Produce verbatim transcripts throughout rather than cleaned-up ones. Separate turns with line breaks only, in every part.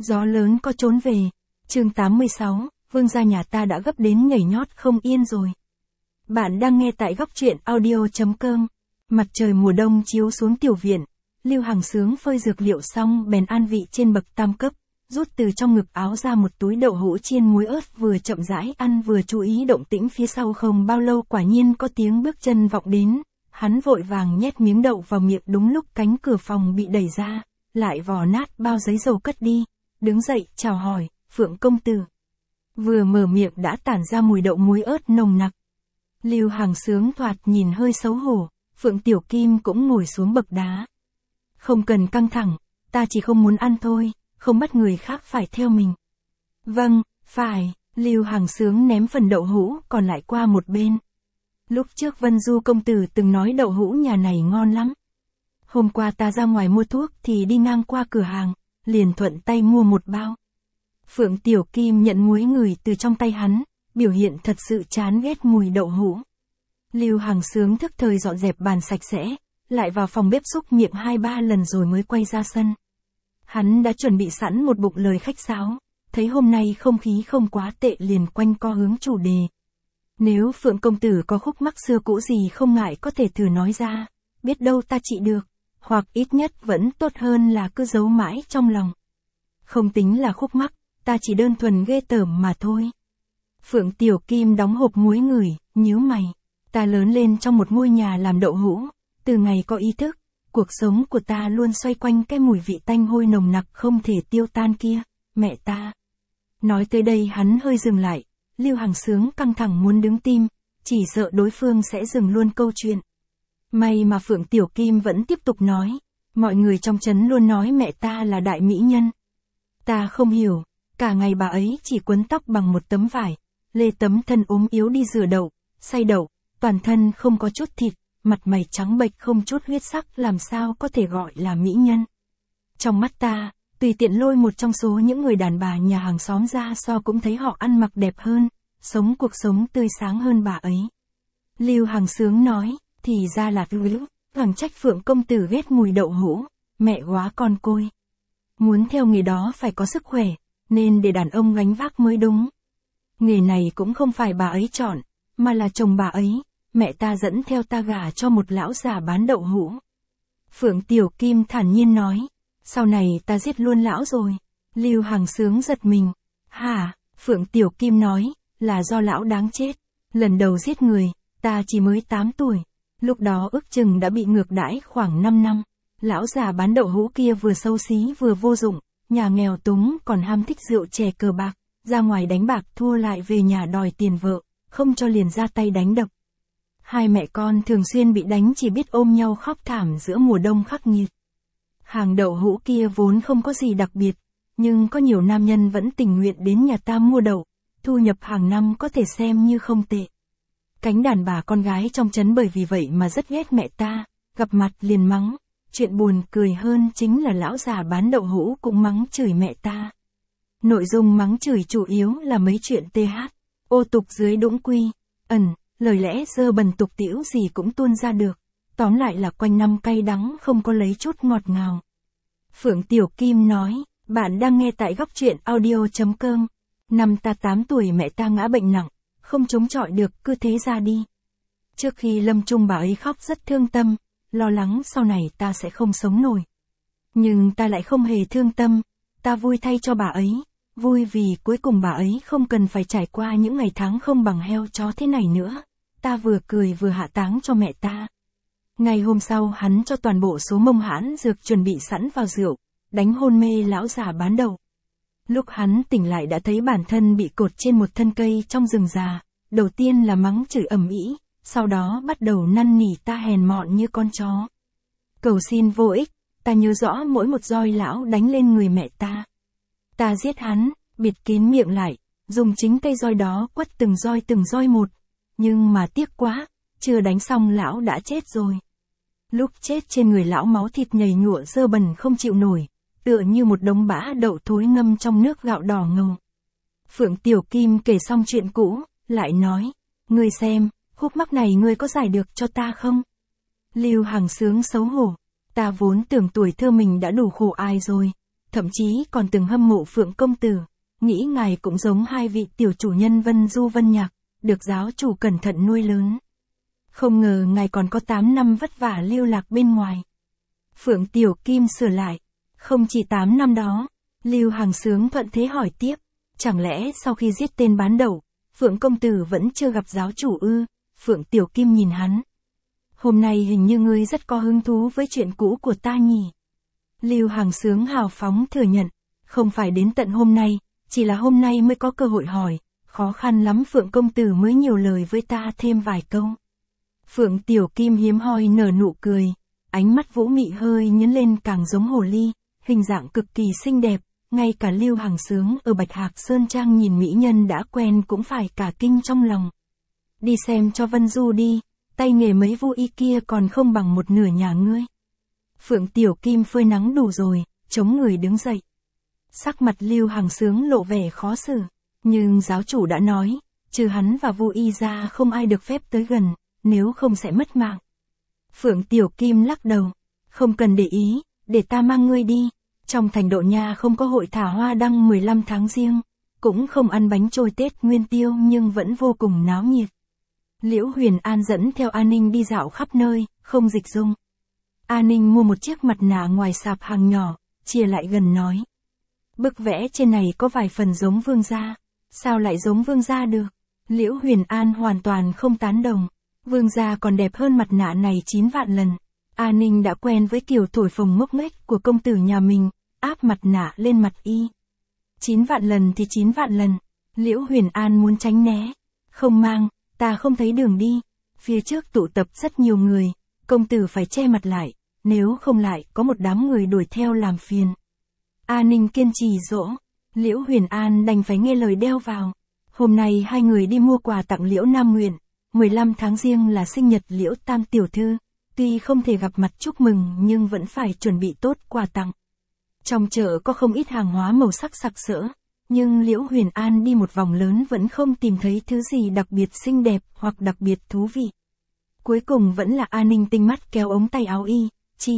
Gió lớn có trốn về. Chương tám mươi sáu, vương gia nhà ta đã gấp đến nhảy nhót không yên rồi. Bạn đang nghe tại góc truyện audio chấm com. Mặt trời mùa đông chiếu xuống tiểu viện, Lưu Hằng Sướng phơi dược liệu xong bèn an vị trên bậc tam cấp, rút từ trong ngực áo ra một túi đậu hũ chiên muối ớt, vừa chậm rãi ăn vừa chú ý động tĩnh phía sau. Không bao lâu quả nhiên có tiếng bước chân vọng đến, hắn vội vàng nhét miếng đậu vào miệng. Đúng lúc cánh cửa phòng bị đẩy ra, lại vò nát bao giấy dầu cất đi, đứng dậy chào hỏi, Phượng công tử. Vừa mở miệng đã tản ra mùi đậu muối ớt nồng nặc. Lưu Hằng Sướng thoạt nhìn hơi xấu hổ, Phượng Tiểu Kim cũng ngồi xuống bậc đá. Không cần căng thẳng, ta chỉ không muốn ăn thôi, không bắt người khác phải theo mình. Vâng, phải, Lưu Hằng Sướng ném phần đậu hũ còn lại qua một bên. Lúc trước Vân Du công tử từng nói đậu hũ nhà này ngon lắm. Hôm qua ta ra ngoài mua thuốc thì đi ngang qua cửa hàng, liền thuận tay mua một bao. Phượng Tiểu Kim nhận muối ngửi từ trong tay hắn, biểu hiện thật sự chán ghét mùi đậu hũ. Lưu Hằng Sướng thức thời dọn dẹp bàn sạch sẽ, lại vào phòng bếp xúc miệng hai ba lần rồi mới quay ra sân. Hắn đã chuẩn bị sẵn một bụng lời khách sáo, thấy hôm nay không khí không quá tệ liền quanh co hướng chủ đề. Nếu Phượng công tử có khúc mắc xưa cũ gì không ngại có thể thử nói ra, biết đâu ta trị được, hoặc ít nhất vẫn tốt hơn là cứ giấu mãi trong lòng. Không tính là khúc mắc, ta chỉ đơn thuần ghê tởm mà thôi. Phượng Tiểu Kim đóng hộp muối ngửi, nhíu mày. Ta lớn lên trong một ngôi nhà làm đậu hũ, từ ngày có ý thức, cuộc sống của ta luôn xoay quanh cái mùi vị tanh hôi nồng nặc không thể tiêu tan kia, mẹ ta. Nói tới đây hắn hơi dừng lại, Lưu Hằng Sướng căng thẳng muốn đứng tim, chỉ sợ đối phương sẽ dừng luôn câu chuyện. May mà Phượng Tiểu Kim vẫn tiếp tục nói, mọi người trong trấn luôn nói mẹ ta là đại mỹ nhân. Ta không hiểu, cả ngày bà ấy chỉ quấn tóc bằng một tấm vải, lê tấm thân ốm yếu đi rửa đậu, xay đậu, toàn thân không có chút thịt, mặt mày trắng bệch không chút huyết sắc, làm sao có thể gọi là mỹ nhân. Trong mắt ta, tùy tiện lôi một trong số những người đàn bà nhà hàng xóm ra so cũng thấy họ ăn mặc đẹp hơn, sống cuộc sống tươi sáng hơn bà ấy. Lưu Hằng Sướng nói, thì ra là lúc, thằng trách Phượng công tử ghét mùi đậu hũ, mẹ quá con côi. Muốn theo nghề đó phải có sức khỏe, nên để đàn ông gánh vác mới đúng. Nghề này cũng không phải bà ấy chọn, mà là chồng bà ấy, mẹ ta dẫn theo ta gả cho một lão già bán đậu hũ. Phượng Tiểu Kim thản nhiên nói, sau này ta giết luôn lão rồi. Lưu Hằng Sướng giật mình. Hả? Phượng Tiểu Kim nói, là do lão đáng chết. Lần đầu giết người, ta chỉ mới tám tuổi. Lúc đó ước chừng đã bị ngược đãi khoảng năm năm. Lão già bán đậu hũ kia vừa xấu xí vừa vô dụng, nhà nghèo túng còn ham thích rượu chè cờ bạc, ra ngoài đánh bạc thua lại về nhà đòi tiền vợ, không cho liền ra tay đánh đập. Hai mẹ con thường xuyên bị đánh chỉ biết ôm nhau khóc thảm giữa mùa đông khắc nghiệt. Hàng đậu hũ kia vốn không có gì đặc biệt, nhưng có nhiều nam nhân vẫn tình nguyện đến nhà ta mua đậu, thu nhập hàng năm có thể xem như không tệ. Cánh đàn bà con gái trong trấn bởi vì vậy mà rất ghét mẹ ta, gặp mặt liền mắng. Chuyện buồn cười hơn chính là lão già bán đậu hũ cũng mắng chửi mẹ ta. Nội dung mắng chửi chủ yếu là mấy chuyện th, ô tục dưới đũng quy, ẩn, lời lẽ dơ bẩn tục tĩu gì cũng tuôn ra được. Tóm lại là quanh năm cay đắng không có lấy chút ngọt ngào. Phượng Tiểu Kim nói, bạn đang nghe tại góc truyện audio chấm com. Năm ta tám tuổi mẹ ta ngã bệnh nặng, không chống chọi được cứ thế ra đi. Trước khi lâm chung bà ấy khóc rất thương tâm, lo lắng sau này ta sẽ không sống nổi. Nhưng ta lại không hề thương tâm, ta vui thay cho bà ấy, vui vì cuối cùng bà ấy không cần phải trải qua những ngày tháng không bằng heo chó thế này nữa. Ta vừa cười vừa hạ táng cho mẹ ta. Ngày hôm sau hắn cho toàn bộ số mông hãn dược chuẩn bị sẵn vào rượu, đánh hôn mê lão già bán đậu. Lúc hắn tỉnh lại đã thấy bản thân bị cột trên một thân cây trong rừng già, đầu tiên là mắng chửi ầm ĩ, sau đó bắt đầu năn nỉ ta hèn mọn như con chó. Cầu xin vô ích, ta nhớ rõ mỗi một roi lão đánh lên người mẹ ta. Ta giết hắn, bịt kín miệng lại, dùng chính cây roi đó quất từng roi từng roi một, nhưng mà tiếc quá, chưa đánh xong lão đã chết rồi. Lúc chết trên người lão máu thịt nhầy nhụa dơ bẩn không chịu nổi, tựa như một đống bã đậu thối ngâm trong nước gạo đỏ ngầu. Phượng Tiểu Kim kể xong chuyện cũ, lại nói, ngươi xem, khúc mắc này ngươi có giải được cho ta không? Lưu Hằng Sướng xấu hổ, ta vốn tưởng tuổi thơ mình đã đủ khổ ai rồi, thậm chí còn từng hâm mộ Phượng công tử, nghĩ ngài cũng giống hai vị tiểu chủ nhân Vân Du Vân Nhạc, được giáo chủ cẩn thận nuôi lớn. Không ngờ ngài còn có tám năm vất vả lưu lạc bên ngoài. Phượng Tiểu Kim sửa lại, không chỉ tám năm đó. Lưu Hằng Sướng thuận thế hỏi tiếp, chẳng lẽ sau khi giết tên bán đậu, Phượng công tử vẫn chưa gặp giáo chủ ư? Phượng Tiểu Kim nhìn hắn. Hôm nay hình như ngươi rất có hứng thú với chuyện cũ của ta nhỉ? Lưu Hằng Sướng hào phóng thừa nhận, không phải đến tận hôm nay, chỉ là hôm nay mới có cơ hội hỏi, khó khăn lắm Phượng công tử mới nhiều lời với ta thêm vài câu. Phượng Tiểu Kim hiếm hoi nở nụ cười, ánh mắt vũ mị hơi nhấn lên càng giống hồ ly, hình dạng cực kỳ xinh đẹp, ngay cả Lưu Hằng Sướng ở Bạch Hạc Sơn Trang nhìn mỹ nhân đã quen cũng phải cả kinh trong lòng. Đi xem cho Vân Du đi, tay nghề mấy vô y kia còn không bằng một nửa nhà ngươi. Phượng Tiểu Kim phơi nắng đủ rồi, chống người đứng dậy. Sắc mặt Lưu Hằng Sướng lộ vẻ khó xử, nhưng giáo chủ đã nói, trừ hắn và vô y ra không ai được phép tới gần, nếu không sẽ mất mạng. Phượng Tiểu Kim lắc đầu, không cần để ý, để ta mang ngươi đi. Trong thành Độ Nha không có hội thả hoa đăng mười lăm tháng riêng, cũng không ăn bánh trôi Tết Nguyên Tiêu nhưng vẫn vô cùng náo nhiệt. Liễu Huyền An dẫn theo A Ninh đi dạo khắp nơi, không dịch dung. A Ninh mua một chiếc mặt nạ ngoài sạp hàng nhỏ, chia lại gần nói. Bức vẽ trên này có vài phần giống vương gia, sao lại giống vương gia được? Liễu Huyền An hoàn toàn không tán đồng, vương gia còn đẹp hơn mặt nạ này chín vạn lần. A Ninh đã quen với kiểu thổi phồng ngốc nghếch của công tử nhà mình, áp mặt nạ lên mặt y. Chín vạn lần thì chín vạn lần, Liễu Huyền An muốn tránh né. Không mang, ta không thấy đường đi, phía trước tụ tập rất nhiều người, công tử phải che mặt lại, nếu không lại có một đám người đuổi theo làm phiền. A Ninh kiên trì dỗ, Liễu Huyền An đành phải nghe lời đeo vào. Hôm nay hai người đi mua quà tặng Liễu Nam Nguyện, mười lăm tháng riêng là sinh nhật Liễu Tam tiểu thư. Tuy không thể gặp mặt chúc mừng nhưng vẫn phải chuẩn bị tốt quà tặng. Trong chợ có không ít hàng hóa màu sắc sặc sỡ, nhưng Liễu Huyền An đi một vòng lớn vẫn không tìm thấy thứ gì đặc biệt xinh đẹp hoặc đặc biệt thú vị. Cuối cùng vẫn là A Ninh tinh mắt kéo ống tay áo y, chỉ.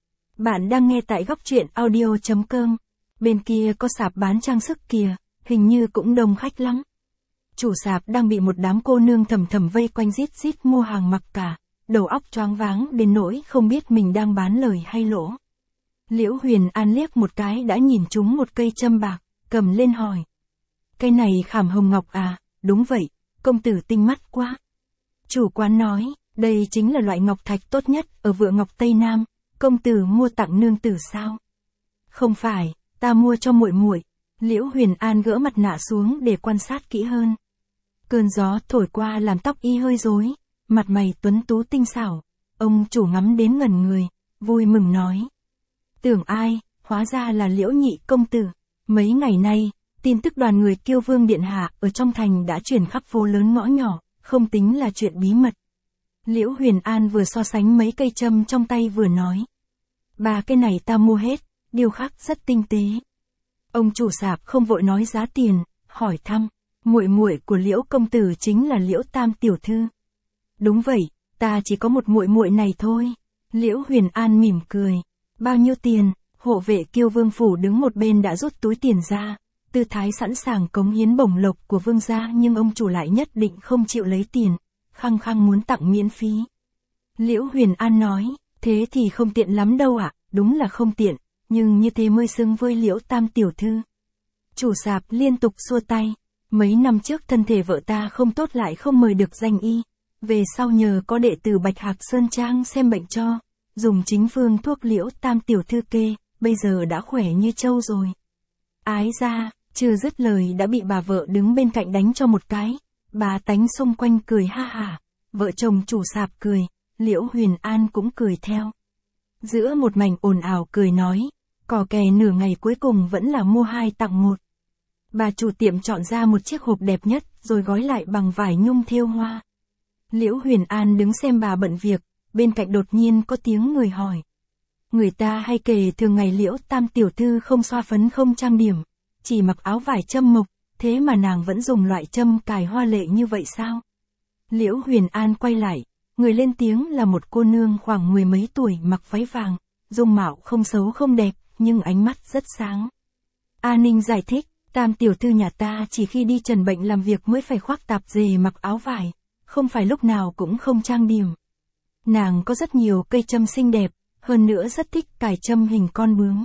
Bạn đang nghe tại góc truyện audio chấm com, bên kia có sạp bán trang sức kìa, hình như cũng đông khách lắm. Chủ sạp đang bị một đám cô nương thầm thầm vây quanh rít rít mua hàng mặc cả. Đầu óc choáng váng đến nỗi không biết mình đang bán lời hay lỗ. Liễu Huyền An liếc một cái đã nhìn trúng một cây châm bạc, cầm lên hỏi. Cây này khảm hồng ngọc à? Đúng vậy, công tử tinh mắt quá. Chủ quán nói, đây chính là loại ngọc thạch tốt nhất ở Vựa Ngọc Tây Nam, công tử mua tặng nương tử sao? Không phải, ta mua cho muội muội. Liễu Huyền An gỡ mặt nạ xuống để quan sát kỹ hơn. Cơn gió thổi qua làm tóc y hơi rối. Mặt mày tuấn tú tinh xảo, ông chủ ngắm đến ngẩn người, vui mừng nói. Tưởng ai, hóa ra là Liễu nhị công tử. Mấy ngày nay, tin tức đoàn người Kiêu Vương Điện Hạ ở trong thành đã truyền khắp phố lớn ngõ nhỏ, không tính là chuyện bí mật. Liễu Huyền An vừa so sánh mấy cây châm trong tay vừa nói. Ba cái này ta mua hết, điêu khắc rất tinh tế. Ông chủ sạp không vội nói giá tiền, hỏi thăm, muội muội của Liễu công tử chính là Liễu Tam tiểu thư. Đúng vậy, ta chỉ có một muội muội này thôi. Liễu Huyền An mỉm cười. Bao nhiêu tiền? Hộ vệ Kiêu Vương phủ đứng một bên đã rút túi tiền ra, tư thái sẵn sàng cống hiến bổng lộc của vương gia, nhưng ông chủ lại nhất định không chịu lấy tiền, khăng khăng muốn tặng miễn phí. Liễu Huyền An nói, thế thì không tiện lắm đâu ạ, à? Đúng là không tiện, nhưng như thế mới xứng với Liễu Tam tiểu thư. Chủ sạp liên tục xua tay, mấy năm trước thân thể vợ ta không tốt lại không mời được danh y. Về sau nhờ có đệ tử Bạch Hạc Sơn Trang xem bệnh cho, dùng chính phương thuốc Liễu Tam tiểu thư kê, bây giờ đã khỏe như trâu rồi. Ái ra, chưa dứt lời đã bị bà vợ đứng bên cạnh đánh cho một cái, bà tánh xung quanh cười ha hả, vợ chồng chủ sạp cười, Liễu Huyền An cũng cười theo. Giữa một mảnh ồn ào cười nói, cò kè nửa ngày cuối cùng vẫn là mua hai tặng một. Bà chủ tiệm chọn ra một chiếc hộp đẹp nhất rồi gói lại bằng vải nhung thêu hoa. Liễu Huyền An đứng xem bà bận việc, bên cạnh đột nhiên có tiếng người hỏi. Người ta hay kể thường ngày Liễu Tam tiểu thư không xoa phấn không trang điểm, chỉ mặc áo vải châm mộc, thế mà nàng vẫn dùng loại châm cài hoa lệ như vậy sao? Liễu Huyền An quay lại, người lên tiếng là một cô nương khoảng mười mấy tuổi mặc váy vàng, dung mạo không xấu không đẹp, nhưng ánh mắt rất sáng. A Ninh giải thích, Tam tiểu thư nhà ta chỉ khi đi trần bệnh làm việc mới phải khoác tạp dề mặc áo vải, không phải lúc nào cũng không trang điểm. Nàng có rất nhiều cây châm xinh đẹp, hơn nữa rất thích cài châm hình con bướm.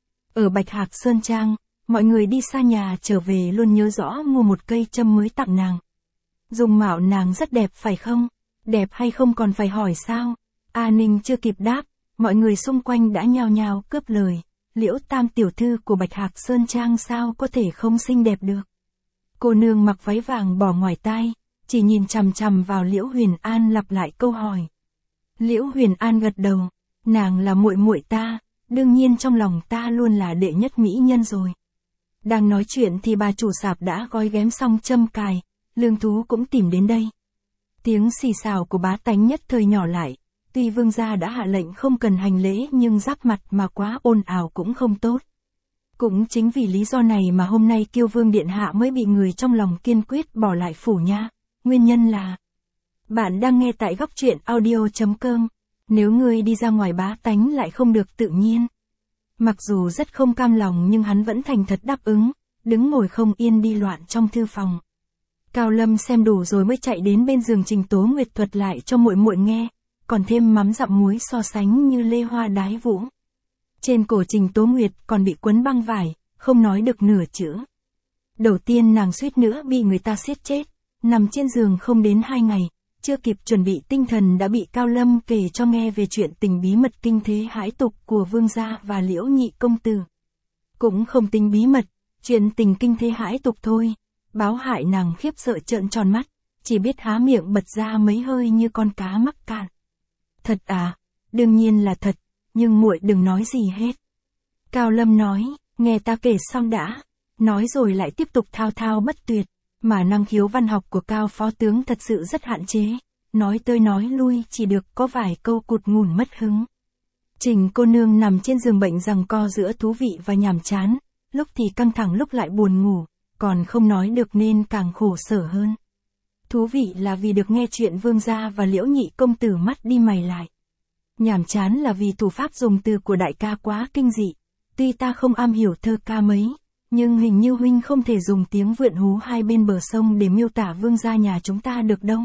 Ở Bạch Hạc Sơn Trang, mọi người đi xa nhà trở về luôn nhớ rõ mua một cây châm mới tặng nàng. Dung mạo nàng rất đẹp phải không? Đẹp hay không còn phải hỏi sao? A Ninh chưa kịp đáp, mọi người xung quanh đã nhao nhao cướp lời. Liễu Tam tiểu thư của Bạch Hạc Sơn Trang sao có thể không xinh đẹp được? Cô nương mặc váy vàng bỏ ngoài tai, chỉ nhìn chằm chằm vào Liễu Huyền An lặp lại câu hỏi. Liễu Huyền An gật đầu, nàng là muội muội ta, đương nhiên trong lòng ta luôn là đệ nhất mỹ nhân rồi. Đang nói chuyện thì bà chủ sạp đã gói ghém xong châm cài, Lương Thú cũng tìm đến đây. Tiếng xì xào của bá tánh nhất thời nhỏ lại, tuy vương gia đã hạ lệnh không cần hành lễ nhưng giáp mặt mà quá ồn ào cũng không tốt. Cũng chính vì lý do này mà hôm nay Kiêu Vương Điện Hạ mới bị người trong lòng kiên quyết bỏ lại phủ nha, nguyên nhân là... Bạn đang nghe tại góc truyện audio chấm com, nếu ngươi đi ra ngoài bá tánh lại không được tự nhiên. Mặc dù rất không cam lòng nhưng hắn vẫn thành thật đáp ứng, đứng ngồi không yên đi loạn trong thư phòng. Cao Lâm xem đủ rồi mới chạy đến bên giường Trình Tố Nguyệt thuật lại cho muội muội nghe, còn thêm mắm dặm muối so sánh như lê hoa đái vũ. Trên cổ Trình Tố Nguyệt còn bị quấn băng vải, không nói được nửa chữ. Đầu tiên nàng suýt nữa bị người ta siết chết, nằm trên giường không đến hai ngày, chưa kịp chuẩn bị tinh thần đã bị Cao Lâm kể cho nghe về chuyện tình bí mật kinh thế hãi tục của vương gia và Liễu nhị công tử. Cũng không tính bí mật, chuyện tình kinh thế hãi tục thôi, báo hại nàng khiếp sợ trợn tròn mắt, chỉ biết há miệng bật ra mấy hơi như con cá mắc cạn. Thật à? Đương nhiên là thật, nhưng muội đừng nói gì hết. Cao Lâm nói, nghe ta kể xong đã, nói rồi lại tiếp tục thao thao bất tuyệt, mà năng khiếu văn học của Cao phó tướng thật sự rất hạn chế, nói tơi nói lui chỉ được có vài câu cụt ngủn mất hứng. Trình cô nương nằm trên giường bệnh giằng co giữa thú vị và nhàm chán, lúc thì căng thẳng lúc lại buồn ngủ, còn không nói được nên càng khổ sở hơn. Thú vị là vì được nghe chuyện vương gia và Liễu nhị công tử mắt đi mày lại. Nhàm chán là vì thủ pháp dùng từ của đại ca quá kinh dị, tuy ta không am hiểu thơ ca mấy, nhưng hình như huynh không thể dùng tiếng vượn hú hai bên bờ sông để miêu tả vương gia nhà chúng ta được đâu.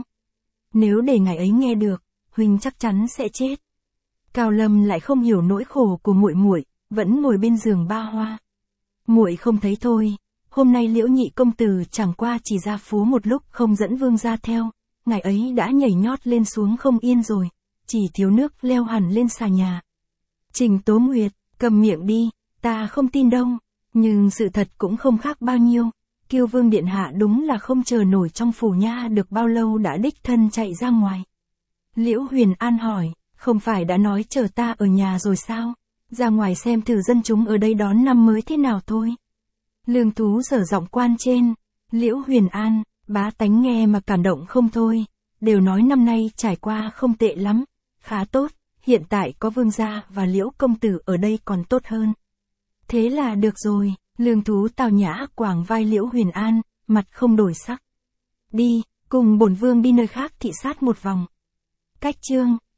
Nếu để ngài ấy nghe được, huynh chắc chắn sẽ chết. Cao Lâm lại không hiểu nỗi khổ của muội muội, vẫn ngồi bên giường ba hoa. Muội không thấy thôi, hôm nay Liễu nhị công tử chẳng qua chỉ ra phố một lúc không dẫn vương gia theo, ngài ấy đã nhảy nhót lên xuống không yên rồi, chỉ thiếu nước leo hẳn lên xà nhà. Trình Tố Nguyệt, cầm miệng đi, ta không tin đâu, nhưng sự thật cũng không khác bao nhiêu. Kiêu Vương Điện Hạ đúng là không chờ nổi trong phủ nha được bao lâu đã đích thân chạy ra ngoài. Liễu Huyền An hỏi, không phải đã nói chờ ta ở nhà rồi sao? Ra ngoài xem thử dân chúng ở đây đón năm mới thế nào thôi. Lương Thú sở giọng quan trên. Liễu Huyền An, bá tánh nghe mà cảm động không thôi, đều nói năm nay trải qua không tệ lắm, khá tốt, hiện tại có vương gia và Liễu công tử ở đây còn tốt hơn. Thế là được rồi. Lương Thú tào nhã quàng vai Liễu Huyền An, mặt không đổi sắc. Đi, cùng bổn vương đi nơi khác thị sát một vòng. Cách chương